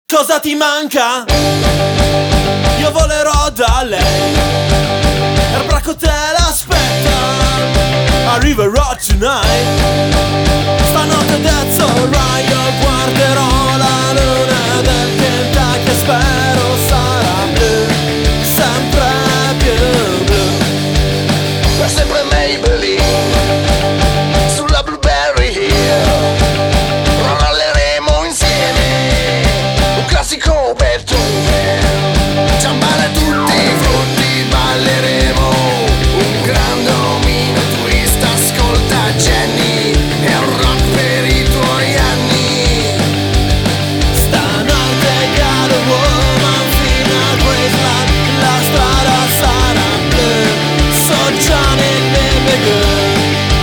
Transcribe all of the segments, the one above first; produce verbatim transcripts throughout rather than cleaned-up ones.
Cosa ti manca? Io volerò da lei, il bracco te l'aspetta, arriverò tonight. Stanotte that's alright, io guarderò la luna del Kentucky e spero sarà blu, sempre più blu. Per sempre Maybelline, sulla Blueberry Hill, balleremo insieme un classico Beethoven, ciambare tutti i frutti, balleremo un grande omino twist, ascolta Jenny, è un rock per i tuoi anni. Stanotte cado woman fino a Graceland, la strada sarà blu, so Johnny baby girl.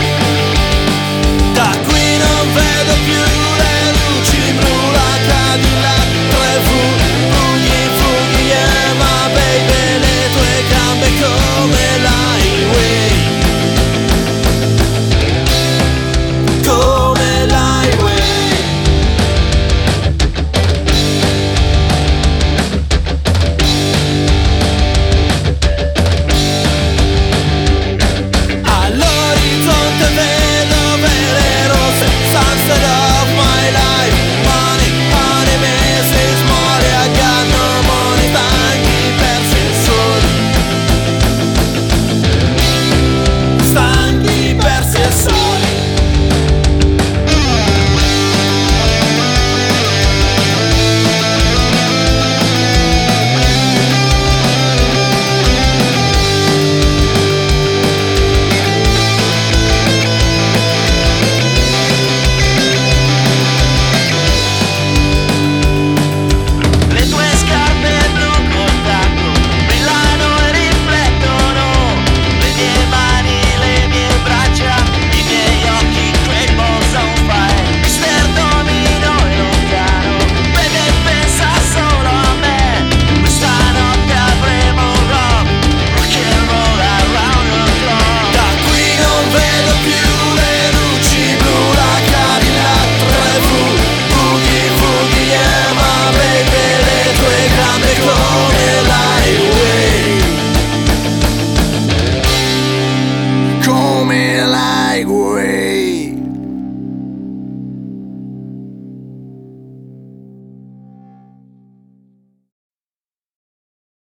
Da qui non vedo più le luci blu, la Cadillac tre vu, fuggi, fuggi, yeah ma baby, le tue gambe come l'highway, come l'highway. All'orizzonte vedo vele rosse, sunset of my life, money, honey, missus Molly, I got no money, stanchi persi e soli, stanchi persi e soli. Le tue scarpe blu col tacco brillano e riflettono le mie mani, le mie braccia, i miei occhi, quei balls on fire. mister Domino è lontano, baby pensa solo a me. Questa notte avremo rock, rock and roll around the clock. Da qui non vedo più